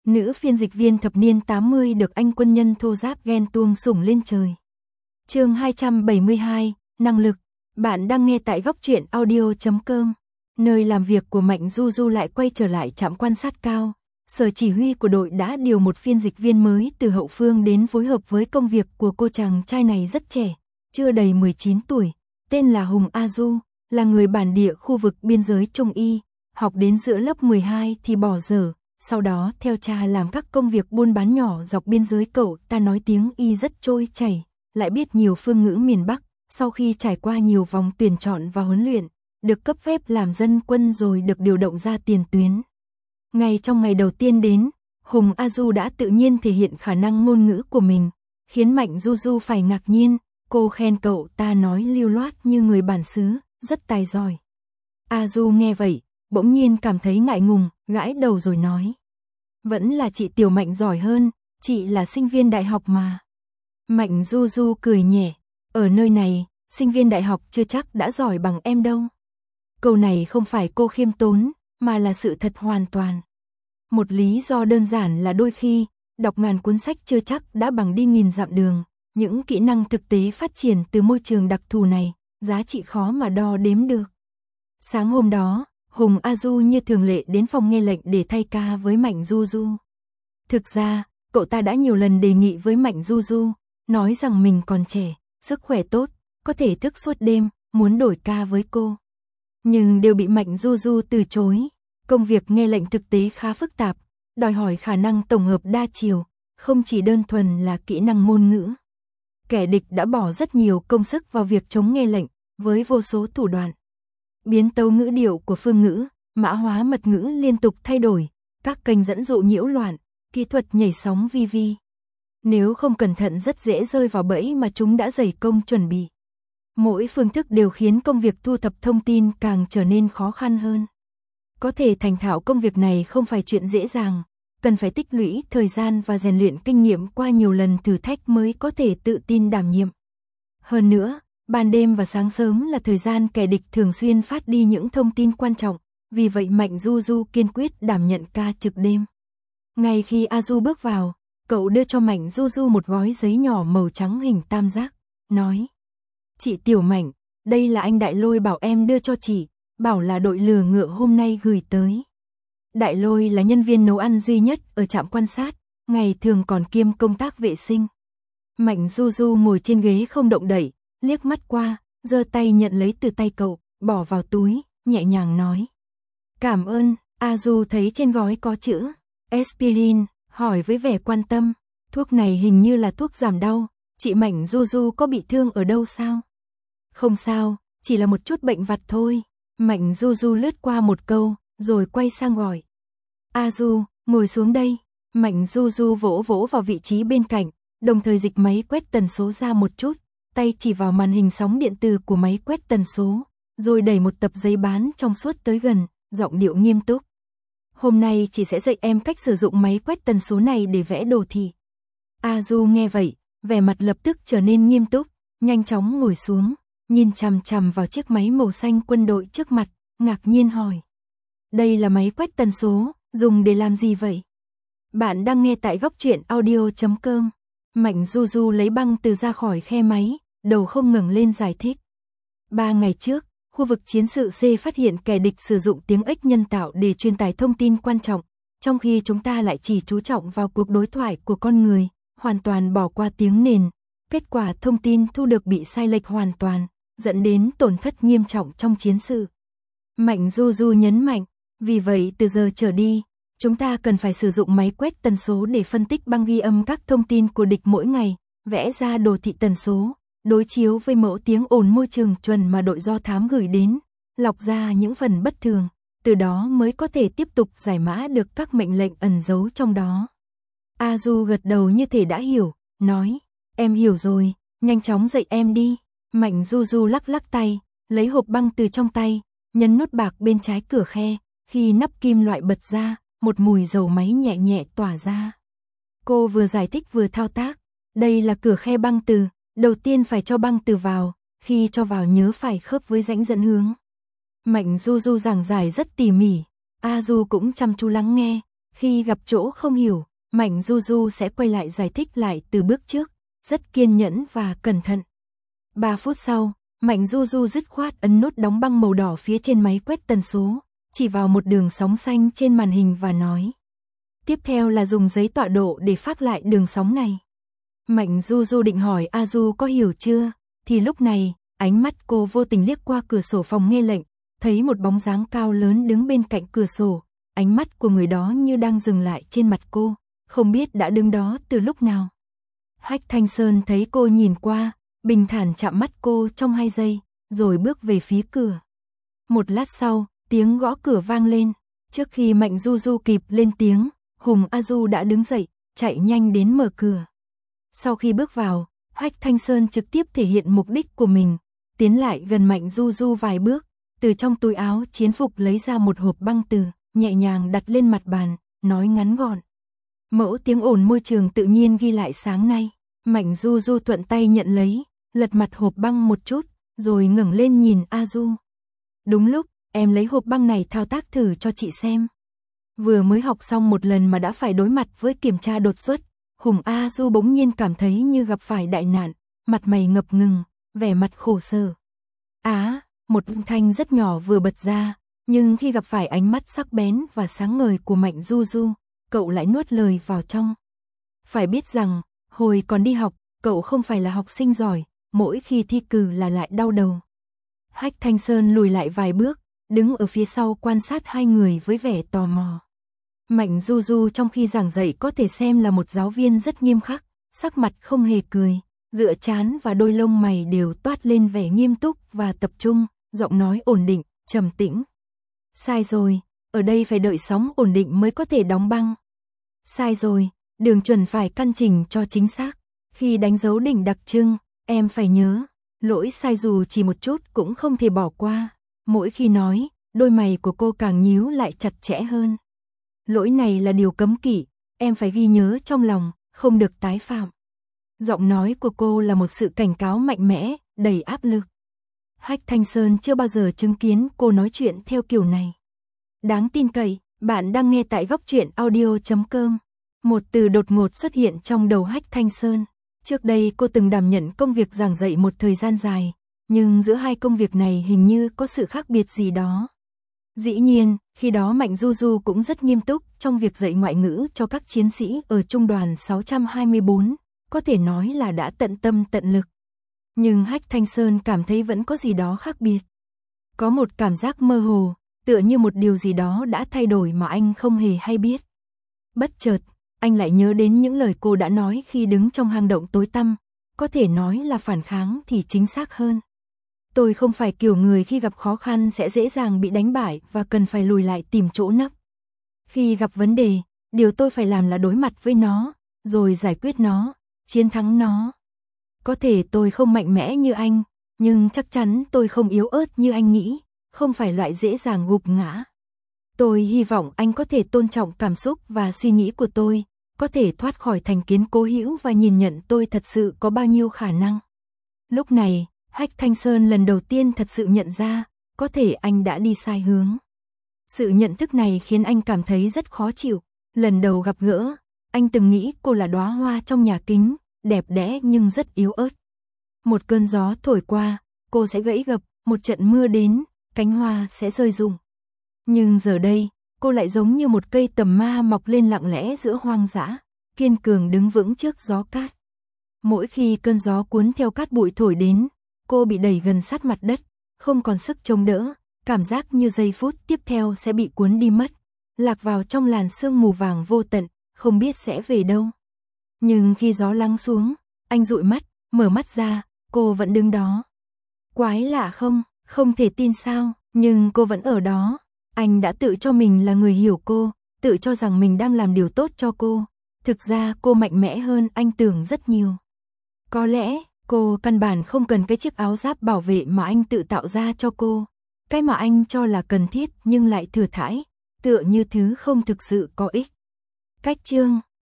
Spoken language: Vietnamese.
Nữ phiên dịch viên thập niên 80 được anh quân nhân thô giáp ghen tuông sủng lên trời. Chương 272, năng lực. Bạn đang nghe tại góc truyện audio.com. Nơi làm việc của Mạnh Du Du lại quay trở lại trạm quan sát cao. Sở chỉ huy của đội đã điều một phiên dịch viên mới từ hậu phương đến phối hợp với công việc của cô chàng trai này rất trẻ, chưa đầy 19 tuổi, tên là Hùng A Du, là người bản địa khu vực biên giới Trung Y, học đến giữa lớp 12 thì bỏ dở, sau đó theo cha làm các công việc buôn bán nhỏ dọc biên giới. Cậu ta nói tiếng Y rất trôi chảy, lại biết nhiều phương ngữ miền Bắc, sau khi trải qua nhiều vòng tuyển chọn và huấn luyện, được cấp phép làm dân quân rồi được điều động ra tiền tuyến. Ngay trong ngày đầu tiên đến, Hùng A Du đã tự nhiên thể hiện khả năng ngôn ngữ của mình, khiến Mạnh Du Du phải ngạc nhiên. Cô khen cậu ta nói lưu loát như người bản xứ, rất tài giỏi. A Du nghe vậy, bỗng nhiên cảm thấy ngại ngùng, gãi đầu rồi nói: "Vẫn là chị Tiểu Mạnh giỏi hơn, chị là sinh viên đại học mà." Mạnh Du Du cười nhẹ: "Ở nơi này, sinh viên đại học chưa chắc đã giỏi bằng em đâu." Câu này không phải cô khiêm tốn, mà là sự thật hoàn toàn. Một lý do đơn giản là đôi khi, đọc ngàn cuốn sách chưa chắc đã bằng đi nghìn dặm đường. Những kỹ năng thực tế phát triển từ môi trường đặc thù này, giá trị khó mà đo đếm được. Sáng hôm đó, Hùng A Du như thường lệ đến phòng nghe lệnh để thay ca với Mạnh Du Du. Thực ra, cậu ta đã nhiều lần đề nghị với Mạnh Du Du, nói rằng mình còn trẻ, sức khỏe tốt, có thể thức suốt đêm, muốn đổi ca với cô. Nhưng đều bị Mạnh Du Du từ chối. Công việc nghe lệnh thực tế khá phức tạp, đòi hỏi khả năng tổng hợp đa chiều, không chỉ đơn thuần là kỹ năng ngôn ngữ. Kẻ địch đã bỏ rất nhiều công sức vào việc chống nghe lệnh, với vô số thủ đoạn. Biến tấu ngữ điệu của phương ngữ, mã hóa mật ngữ liên tục thay đổi, các kênh dẫn dụ nhiễu loạn, kỹ thuật nhảy sóng vi vi. Nếu không cẩn thận rất dễ rơi vào bẫy mà chúng đã dày công chuẩn bị. Mỗi phương thức đều khiến công việc thu thập thông tin càng trở nên khó khăn hơn. Có thể thành thạo công việc này không phải chuyện dễ dàng, cần phải tích lũy thời gian và rèn luyện kinh nghiệm qua nhiều lần thử thách mới có thể tự tin đảm nhiệm. Hơn nữa, ban đêm và sáng sớm là thời gian kẻ địch thường xuyên phát đi những thông tin quan trọng, vì vậy Mạnh Du Du kiên quyết đảm nhận ca trực đêm. Ngay khi A Du bước vào, cậu đưa cho Mạnh Du Du một gói giấy nhỏ màu trắng hình tam giác, nói: "Chị Tiểu Mạnh, đây là anh Đại Lôi bảo em đưa cho chị, bảo là đội lừa ngựa hôm nay gửi tới." Đại Lôi là nhân viên nấu ăn duy nhất ở trạm quan sát, ngày thường còn kiêm công tác vệ sinh. Mạnh Du Du ngồi trên ghế không động đậy, liếc mắt qua, giơ tay nhận lấy từ tay cậu, bỏ vào túi, nhẹ nhàng nói: "Cảm ơn." A Du thấy trên gói có chữ aspirin, hỏi với vẻ quan tâm: "Thuốc này hình như là thuốc giảm đau, chị Mạnh Du Du có bị thương ở đâu sao?" "Không sao, chỉ là một chút bệnh vặt thôi." Mạnh Du Du lướt qua một câu, rồi quay sang gọi: "A Du, ngồi xuống đây." Mạnh Du Du vỗ vỗ vào vị trí bên cạnh, đồng thời dịch máy quét tần số ra một chút, tay chỉ vào màn hình sóng điện từ của máy quét tần số, rồi đẩy một tập giấy bán trong suốt tới gần, giọng điệu nghiêm túc: "Hôm nay chị sẽ dạy em cách sử dụng máy quét tần số này để vẽ đồ thị." A Du nghe vậy, vẻ mặt lập tức trở nên nghiêm túc, nhanh chóng ngồi xuống, nhìn chằm chằm vào chiếc máy màu xanh quân đội trước mặt, ngạc nhiên hỏi: "Đây là máy quét tần số, dùng để làm gì vậy?" Bạn đang nghe tại góc truyện audio.com. Mạnh Du Du lấy băng từ ra khỏi khe máy, đầu không ngẩng lên giải thích: 3 ngày trước, khu vực chiến sự C phát hiện kẻ địch sử dụng tiếng ếch nhân tạo để truyền tải thông tin quan trọng, trong khi chúng ta lại chỉ chú trọng vào cuộc đối thoại của con người, hoàn toàn bỏ qua tiếng nền. Kết quả thông tin thu được bị sai lệch hoàn toàn, dẫn đến tổn thất nghiêm trọng trong chiến sự." Mạnh Du Du nhấn mạnh: "Vì vậy từ giờ trở đi, chúng ta cần phải sử dụng máy quét tần số để phân tích băng ghi âm các thông tin của địch mỗi ngày, vẽ ra đồ thị tần số, đối chiếu với mẫu tiếng ồn môi trường chuẩn mà đội do thám gửi đến, lọc ra những phần bất thường, từ đó mới có thể tiếp tục giải mã được các mệnh lệnh ẩn giấu trong đó." A Du gật đầu như thể đã hiểu, nói: "Em hiểu rồi, nhanh chóng dạy em đi." Mạnh Du Du lắc lắc tay, lấy hộp băng từ trong tay, nhấn nút bạc bên trái cửa khe, khi nắp kim loại bật ra, một mùi dầu máy nhẹ nhẹ tỏa ra. Cô vừa giải thích vừa thao tác: "Đây là cửa khe băng từ, đầu tiên phải cho băng từ vào, khi cho vào nhớ phải khớp với rãnh dẫn hướng." Mạnh Du Du giảng giải rất tỉ mỉ, A Du cũng chăm chú lắng nghe, Khi gặp chỗ không hiểu, Mạnh Du Du sẽ quay lại giải thích lại từ bước trước, rất kiên nhẫn và cẩn thận. 3 phút sau, Mạnh Du Du dứt khoát ấn nút đóng băng màu đỏ phía trên máy quét tần số, chỉ vào một đường sóng xanh trên màn hình và nói. Tiếp theo là dùng giấy tọa độ để phác lại đường sóng này. Mạnh Du Du định hỏi A Du có hiểu chưa, thì lúc này, ánh mắt cô vô tình liếc qua cửa sổ phòng nghe lệnh, thấy một bóng dáng cao lớn đứng bên cạnh cửa sổ, ánh mắt của người đó như đang dừng lại trên mặt cô, không biết đã đứng đó từ lúc nào. Hách Thanh Sơn thấy cô nhìn qua, bình thản chạm mắt cô trong 2 giây, rồi bước về phía cửa. Một lát sau, tiếng gõ cửa vang lên, trước khi Mạnh Du Du kịp lên tiếng, Hùng A Du đã đứng dậy, chạy nhanh đến mở cửa. Sau khi bước vào, Hách Thanh Sơn trực tiếp thể hiện mục đích của mình, tiến lại gần Mạnh Du Du vài bước, từ trong túi áo chiến phục lấy ra một hộp băng từ, nhẹ nhàng đặt lên mặt bàn, nói ngắn gọn. Mẫu tiếng ồn môi trường tự nhiên ghi lại sáng nay. Mạnh Du Du thuận tay nhận lấy, lật mặt hộp băng một chút, rồi ngẩng lên nhìn A Du. Đúng lúc, em lấy hộp băng này thao tác thử cho chị xem. Vừa mới học xong một lần mà đã phải đối mặt với kiểm tra đột xuất, Hùng A Du bỗng nhiên cảm thấy như gặp phải đại nạn, mặt mày ngập ngừng, vẻ mặt khổ sở. Một âm thanh rất nhỏ vừa bật ra, nhưng khi gặp phải ánh mắt sắc bén và sáng ngời của Mạnh Du Du, cậu lại nuốt lời vào trong. Phải biết rằng, hồi còn đi học, cậu không phải là học sinh giỏi, mỗi khi thi cử là lại đau đầu. Hách Thanh Sơn lùi lại vài bước, đứng ở phía sau quan sát hai người với vẻ tò mò. Mạnh Du Du trong khi giảng dạy có thể xem là một giáo viên rất nghiêm khắc, sắc mặt không hề cười, giữa trán và đôi lông mày đều toát lên vẻ nghiêm túc và tập trung, giọng nói ổn định, trầm tĩnh. Sai rồi, ở đây phải đợi sóng ổn định mới có thể đóng băng. Sai rồi, đường chuẩn phải căn chỉnh cho chính xác. Khi đánh dấu đỉnh đặc trưng, em phải nhớ, lỗi sai dù chỉ một chút cũng không thể bỏ qua. Mỗi khi nói, đôi mày của cô càng nhíu lại chặt chẽ hơn. Lỗi này là điều cấm kỵ, em phải ghi nhớ trong lòng, không được tái phạm. Giọng nói của cô là một sự cảnh cáo mạnh mẽ, đầy áp lực. Hách Thanh Sơn chưa bao giờ chứng kiến cô nói chuyện theo kiểu này. Đáng tin cậy, bạn đang nghe tại góc truyện audio.com. Một từ đột ngột xuất hiện trong đầu Hách Thanh Sơn. Trước đây cô từng đảm nhận công việc giảng dạy một thời gian dài, nhưng giữa hai công việc này hình như có sự khác biệt gì đó. Dĩ nhiên, khi đó Mạnh Du Du cũng rất nghiêm túc trong việc dạy ngoại ngữ cho các chiến sĩ ở trung đoàn 624, có thể nói là đã tận tâm tận lực. Nhưng Hách Thanh Sơn cảm thấy vẫn có gì đó khác biệt. Có một cảm giác mơ hồ, tựa như một điều gì đó đã thay đổi mà anh không hề hay biết. Bất chợt, anh lại nhớ đến những lời cô đã nói khi đứng trong hang động tối tăm, có thể nói là phản kháng thì chính xác hơn. Tôi không phải kiểu người khi gặp khó khăn sẽ dễ dàng bị đánh bại và cần phải lùi lại tìm chỗ nấp. Khi gặp vấn đề, điều tôi phải làm là đối mặt với nó, rồi giải quyết nó, chiến thắng nó. Có thể tôi không mạnh mẽ như anh, nhưng chắc chắn tôi không yếu ớt như anh nghĩ, không phải loại dễ dàng gục ngã. Tôi hy vọng anh có thể tôn trọng cảm xúc và suy nghĩ của tôi, có thể thoát khỏi thành kiến cố hữu và nhìn nhận tôi thật sự có bao nhiêu khả năng. Lúc này, Hách Thanh Sơn lần đầu tiên thật sự nhận ra, có thể anh đã đi sai hướng. Sự nhận thức này khiến anh cảm thấy rất khó chịu. Lần đầu gặp gỡ, anh từng nghĩ cô là đóa hoa trong nhà kính, đẹp đẽ nhưng rất yếu ớt. Một cơn gió thổi qua, cô sẽ gãy gập, một trận mưa đến, cánh hoa sẽ rơi rụng. Nhưng giờ đây, cô lại giống như một cây tầm ma mọc lên lặng lẽ giữa hoang dã, kiên cường đứng vững trước gió cát. Mỗi khi cơn gió cuốn theo cát bụi thổi đến, cô bị đẩy gần sát mặt đất, không còn sức chống đỡ, cảm giác như giây phút tiếp theo sẽ bị cuốn đi mất, lạc vào trong làn sương mù vàng vô tận, không biết sẽ về đâu. Nhưng khi gió lắng xuống, anh dụi mắt, mở mắt ra, cô vẫn đứng đó. Quái lạ không, không thể tin sao, nhưng cô vẫn ở đó. Anh đã tự cho mình là người hiểu cô, tự cho rằng mình đang làm điều tốt cho cô. Thực ra cô mạnh mẽ hơn anh tưởng rất nhiều. Có lẽ, cô căn bản không cần cái chiếc áo giáp bảo vệ mà anh tự tạo ra cho cô. Cái mà anh cho là cần thiết nhưng lại thừa thãi, tựa như thứ không thực sự có ích. Cách chương